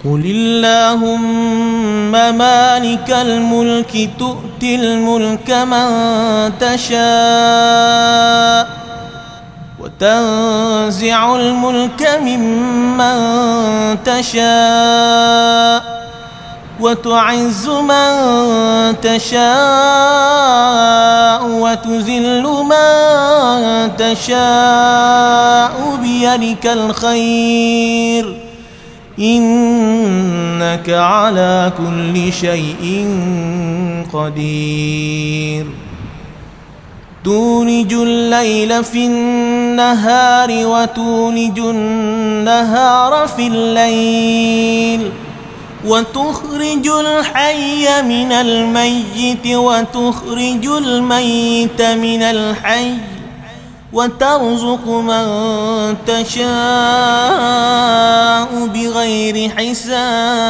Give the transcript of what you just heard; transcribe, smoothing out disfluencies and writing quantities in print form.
قل اللهم مالك الملك تؤتي الملك من تشاء وتنزع الملك ممن تشاء وتعز من تشاء وتذل من تشاء بيدك الخير إنك على كل شيء قدير تولج الليل في النهار وتولج النهار في الليل وتخرج الحي من الميت وتخرج الميت من الحي وترزق من تشاء بغير حساب